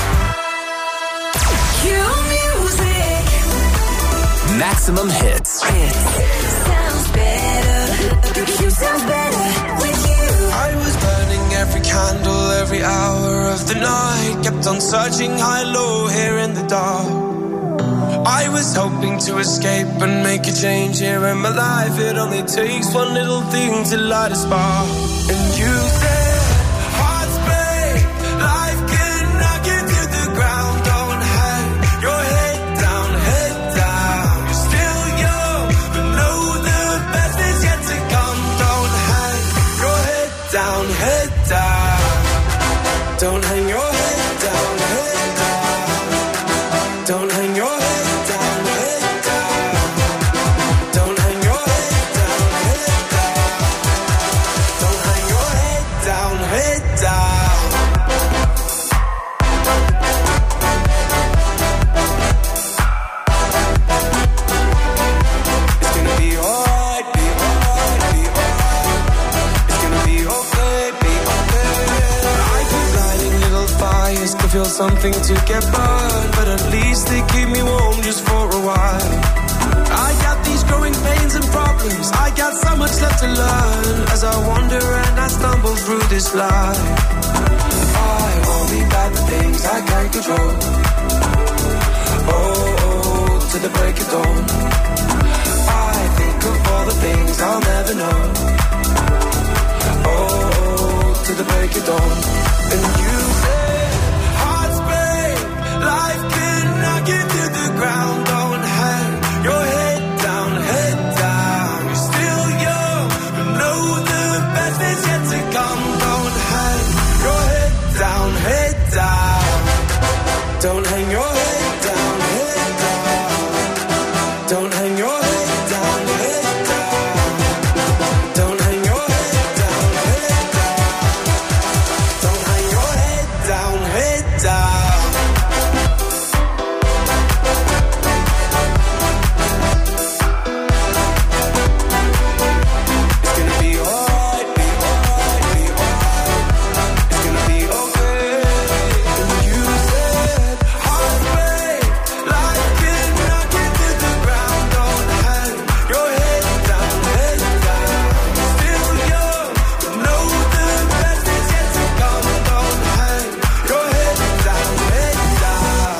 Cue music. Maximum hits. Sounds better. You sound better with you. I was burning every candle, every hour of the night. Kept on searching high, low, here in the dark. I was hoping to escape and make a change here in my life. It only takes one little thing to light a spark. And you said, hearts break, life can knock you to the ground. Don't hang your head down, head down. You're still young, but know the best is yet to come. Don't hang your head down, head down. Don't hang your head down, head down. Don't hang your head down, head down. Don't hang your head down, head down. Don't hang your head down, head down. It's gonna be alright, be alright, be alright. It's gonna be okay, be okay. I keep lighting little fires to feel something to get burned, but at least they keep me warm just for a while. I got these growing pains and problems. I got so much left to learn as I wander and I stumble through this life. I won't be back the things I can't control. Oh, oh, to the break of dawn. I think of all the things I'll never know. Oh, oh, to the break of dawn. And you say, hearts break, life can knock you to the ground. Don't hang your head down, head down. You're still young, but know the best is yet to come. Don't hang your head down, head down. Don't hang your head down, head down. Don't hang your head down, head down. Don't hang your head down, head down. Don't hang your head down, head down.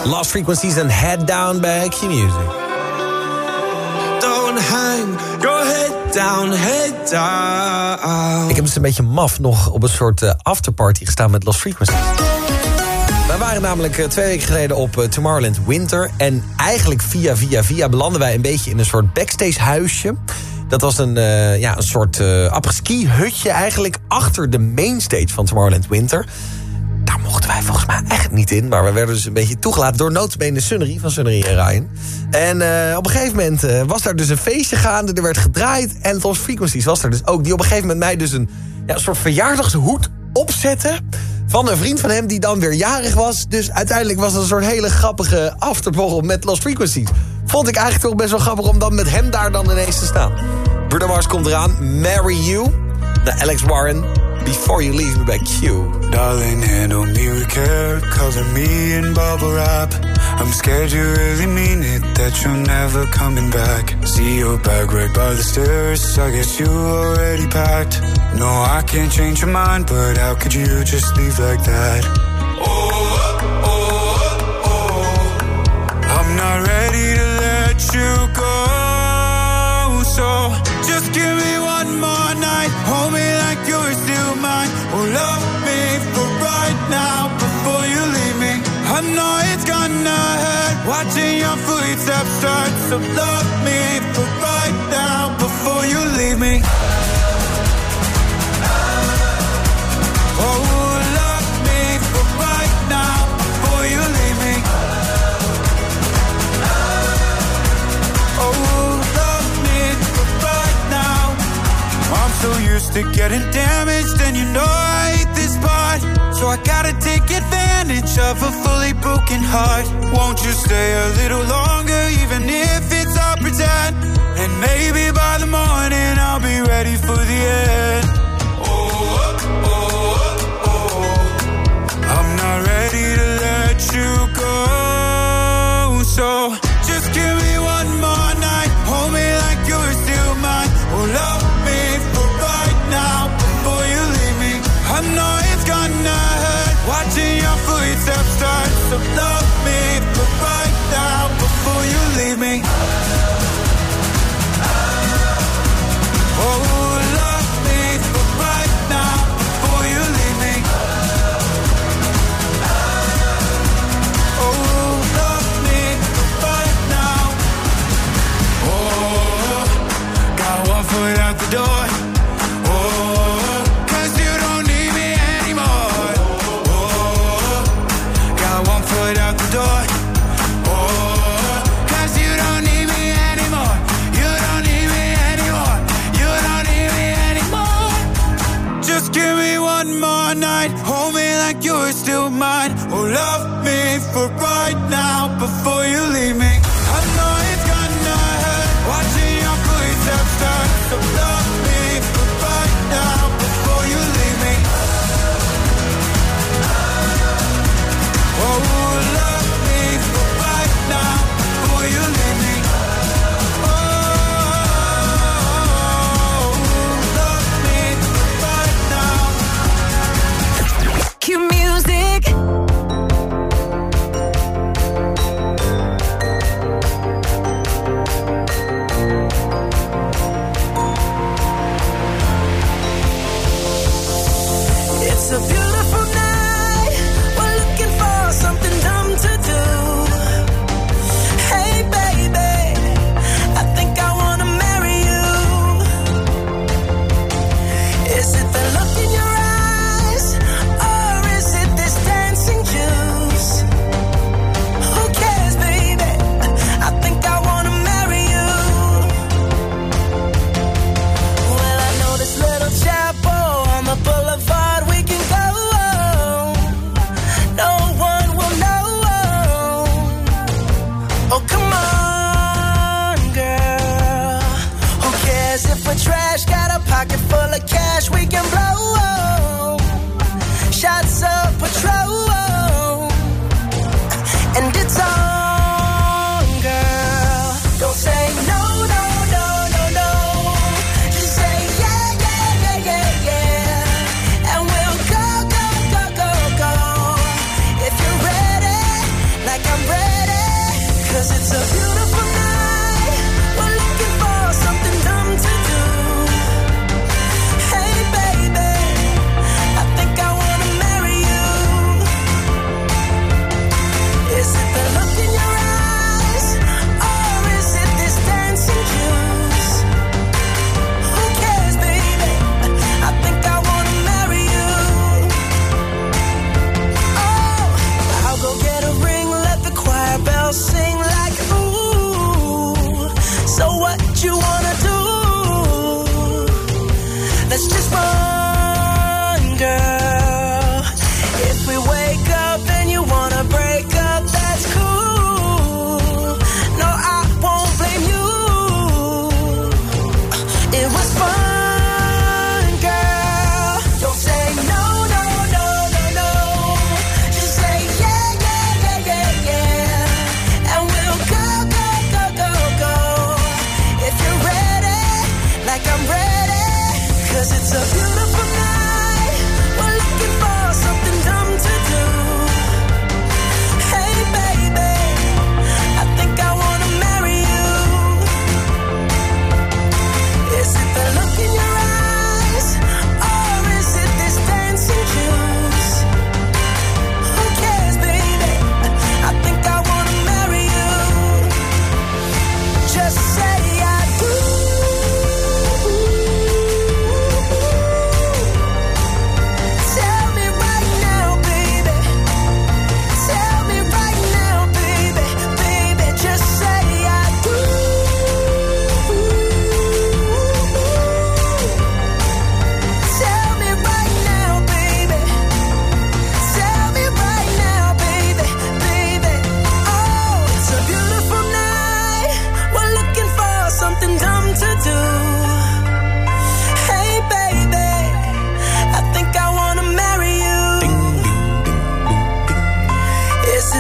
Lost Frequencies en Head Down bij Q-Music. Don't hang your head down, head down. Ik heb dus een beetje maf nog op een soort uh, afterparty gestaan met Lost Frequencies. Wij waren namelijk uh, twee weken geleden op uh, Tomorrowland Winter. En eigenlijk via, via, via belanden wij een beetje in een soort backstage huisje. Dat was een, uh, ja, een soort uh, apres-ski hutje eigenlijk achter de mainstage van Tomorrowland Winter. Daar mochten wij volgens mij echt niet in. Maar we werden dus een beetje toegelaten door notabene Sunnery van Sunnery en Ryan. En uh, op een gegeven moment uh, was daar dus een feestje gaande. Er werd gedraaid en Lost Frequencies was er dus ook. Die op een gegeven moment mij dus een, ja, een soort verjaardagshoed opzette van een vriend van hem die dan weer jarig was. Dus uiteindelijk was het een soort hele grappige afterborrel met Lost Frequencies. Vond ik eigenlijk toch best wel grappig om dan met hem daar dan ineens te staan. Bruno Mars komt eraan. Marry You. De Alex Warren. Before You Leave Me by Q. Darling, handle me with care. Cover me in bubble wrap. I'm scared you really mean it, that you're never coming back. See your bag right by the stairs. I guess you already packed. No, I can't change your mind, but how could you just leave like that? Oh, oh, oh. I'm not ready to let you go. So just give me one more night. Hold me like you're still mine. Oh, love me for right now before you leave me. I know it's gonna hurt watching your footsteps start. So love me for right now before you leave me. Oh, love me for right now before you leave me. Oh, love me for right now. I'm so used to getting damaged, and you know I hate this part. So I gotta take advantage of a fully broken heart. Won't you stay a little longer, even if it's all pretend? And maybe by the morning I'll be ready for the end. Oh, oh, oh, oh. I'm not ready to let you go. So just give me one more night. Hold me like you're still mine. Oh, love me for right now before you leave me. I know it's gonna hurt watching your footsteps start. So love me for right now before you leave me. Oh, love me for right now before you leave me. Oh, love me for right now. Oh, got one foot out the door. Oh, 'cause you don't need me anymore. Oh, got one foot out the door. Oh, 'cause you don't need me anymore. You don't need me anymore. You don't need me anymore. Just give me one more night. Hold me like you're still mine. Oh, love me for right now before you leave me. I know it's gonna hurt watching your footsteps start. So love me for right now before you leave me. Oh, love me for right now before you leave me. Oh, love me for right now. Q music.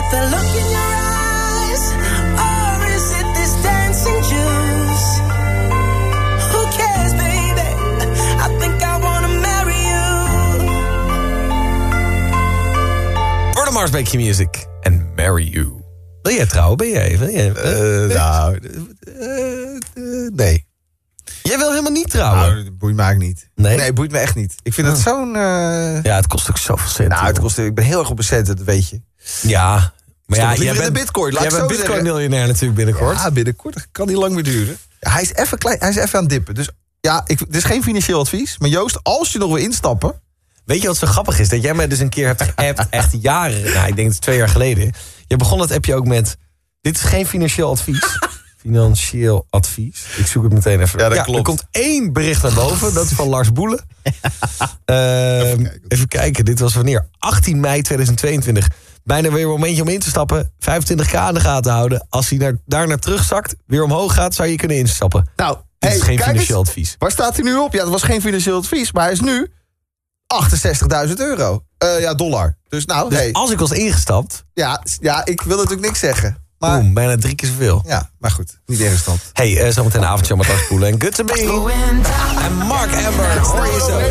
it the look in your eyes? Or is it this dancing juice? Who cares, baby? I think I wanna marry you. Bruno Mars, Make You Music en Marry You. Wil jij trouwen? Ben jij? Wil jij uh, nou, uh, uh, nee. Jij wil helemaal niet trouwen? Nou, dat boeit me eigenlijk niet. Nee? Nee, boeit me echt niet. Ik vind oh. het zo'n... Uh... Ja, het kost ook zoveel cent. Nou, het kost, ik ben heel erg op een cent, dat weet je. Ja, maar ja, jij bent de bitcoin. Laat jij bent bitcoin-miljonair natuurlijk binnenkort. Ja, binnenkort. Dat kan niet lang meer duren. Ja, hij is even klein, hij is even aan het dippen. Dus ja, ik, dit is geen financieel advies. Maar Joost, als je nog wil instappen... Weet je wat zo grappig is? Dat jij mij dus een keer hebt geappt, echt jaren... Nou, ik denk het twee jaar geleden. Je begon het appje ook met... Dit is geen financieel advies. Financieel advies. Ik zoek het meteen even. Ja, dat ja, klopt. Er komt één bericht naar boven. Dat is van Lars Boelen. uh, even, kijken. even kijken. Dit was wanneer? achttien mei tweeduizend tweeëntwintig. Bijna weer een momentje om in te stappen. vijfentwintig k aan de gaten houden. Als hij naar, daar naar terugzakt, weer omhoog gaat... zou je kunnen instappen. Nou, dit hey, is geen kijk financieel eens, advies. Waar staat hij nu op? Ja, dat was geen financieel advies. Maar hij is nu achtenzestigduizend euro. Uh, ja, dollar. Dus nou, dus hey. als ik was ingestapt... Ja, ja, ik wil natuurlijk niks zeggen. Maar, Oeh, bijna drie keer zoveel. Ja, maar goed, niet ingestapt. Hey, uh, zometeen een avondje met Lars Boelen en Good to Be. En Mark Amber, hoor je zo.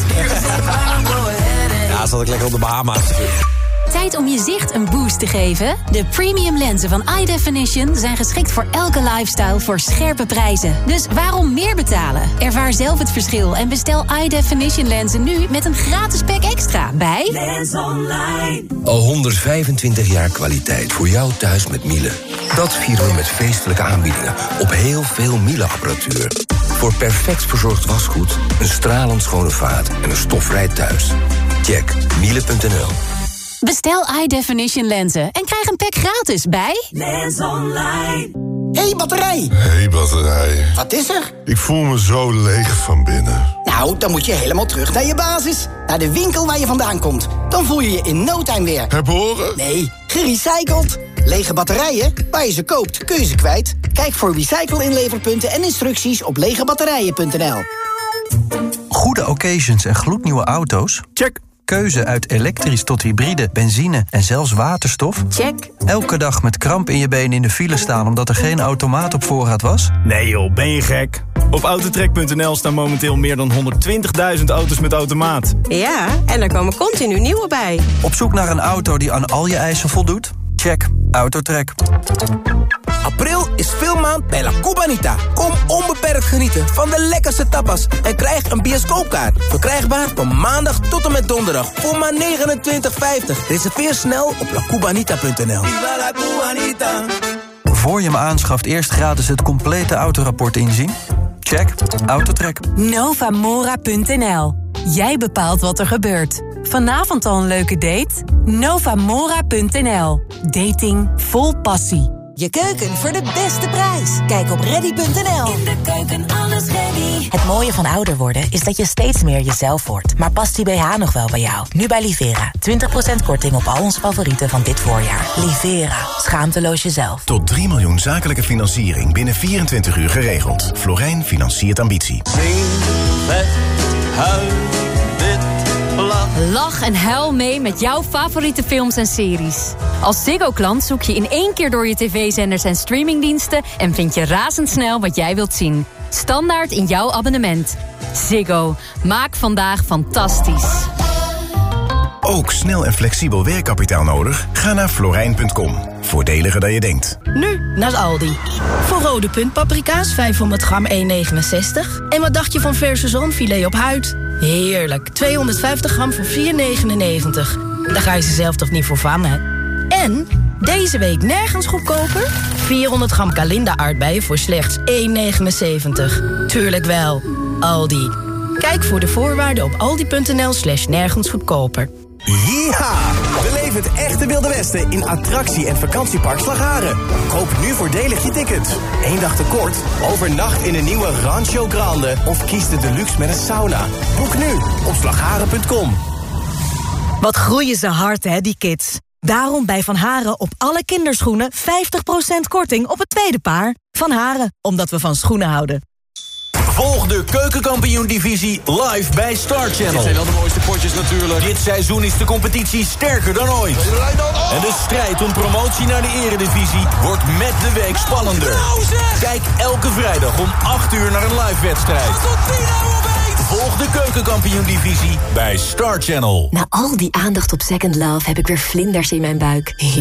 Ja, zat ik lekker op de Bahama's. Tijd om je zicht een boost te geven? De premium lenzen van Eye Definition zijn geschikt voor elke lifestyle voor scherpe prijzen. Dus waarom meer betalen? Ervaar zelf het verschil en bestel Eye Definition lenzen nu met een gratis pack extra bij Lens Online. Al honderdvijfentwintig jaar kwaliteit voor jou thuis met Miele. Dat vieren we met feestelijke aanbiedingen op heel veel Miele-apparatuur. Voor perfect verzorgd wasgoed, een stralend schone vaat en een stofvrij thuis. Check miele punt n l. Bestel Eye Definition lenzen en krijg een pack gratis bij Lens Online. Hey batterij. Hey batterij. Wat is er? Ik voel me zo leeg van binnen. Nou, dan moet je helemaal terug naar je basis. Naar de winkel waar je vandaan komt. Dan voel je je in no time weer. Herboren? Nee, gerecycled. Lege batterijen, waar je ze koopt, kun je ze kwijt. Kijk voor recycle-inleverpunten en instructies op legebatterijen punt n l. Goede occasions en gloednieuwe auto's? Check. Keuze uit elektrisch tot hybride, benzine en zelfs waterstof? Check. Elke dag met kramp in je benen in de file staan omdat er geen automaat op voorraad was? Nee joh, ben je gek? Op autotrek punt n l staan momenteel meer dan honderdtwintigduizend auto's met automaat. Ja, en er komen continu nieuwe bij. Op zoek naar een auto die aan al je eisen voldoet? Check. Autotrek. April is filmmaand bij La Cubanita. Kom onbeperkt genieten van de lekkerste tapas en krijg een bioscoopkaart. Verkrijgbaar van maandag tot en met donderdag voor maar negenentwintig vijftig. Reserveer snel op la cubanita punt n l. Viva la Cubanita. Voor je hem aanschaft eerst gratis het complete autorapport inzien? Check. Autotrek. Novamora punt n l. Jij bepaalt wat er gebeurt. Vanavond al een leuke date? Novamora punt n l. Dating vol passie. Je keuken voor de beste prijs. Kijk op ready punt n l. In de keuken alles ready. Het mooie van ouder worden is dat je steeds meer jezelf wordt. Maar past die B H nog wel bij jou? Nu bij Livera. twintig procent korting op al onze favorieten van dit voorjaar. Livera. Schaamteloos jezelf. Tot drie miljoen zakelijke financiering binnen vierentwintig uur geregeld. Florijn financiert ambitie. Zing, vet, huil, wit, lach. Lach en huil mee met jouw favoriete films en series. Als Ziggo-klant zoek je in één keer door je tv-zenders en streamingdiensten en vind je razendsnel wat jij wilt zien. Standaard in jouw abonnement. Ziggo. Maak vandaag fantastisch. Ook snel en flexibel werkkapitaal nodig? Ga naar florijn punt com. Voordeliger dan je denkt. Nu naar Aldi. Voor rode puntpaprika's vijfhonderd gram één negenenzestig. En wat dacht je van verse zalmfilet op huid? Heerlijk. tweehonderdvijftig gram voor vier negenennegentig. Daar ga je ze zelf toch niet voor van, hè? En deze week nergens goedkoper? vierhonderd gram Kalinda aardbeien voor slechts één negenenzeventig. Tuurlijk wel. Aldi. Kijk voor de voorwaarden op aldi punt n l slash nergens goedkoper. Ja! Beleef het echte Wilde Westen in attractie- en vakantiepark Slagharen. Koop nu voordelig je ticket. Eén dag te kort, overnacht in een nieuwe Rancho Grande of kies de deluxe met een sauna. Boek nu op slagharen punt com. Wat groeien ze hard, hè, die kids. Daarom bij Van Haren op alle kinderschoenen vijftig procent korting op het tweede paar. Van Haren, omdat we van schoenen houden. Volg de Keukenkampioen-divisie live bij Star Channel. Dit zijn wel de mooiste potjes natuurlijk. Dit seizoen is de competitie sterker dan ooit. En de strijd om promotie naar de eredivisie wordt met de week spannender. Kijk elke vrijdag om acht uur naar een live wedstrijd. Volg de Keukenkampioen-divisie bij Star Channel. Na al die aandacht op Second Love heb ik weer vlinders in mijn buik.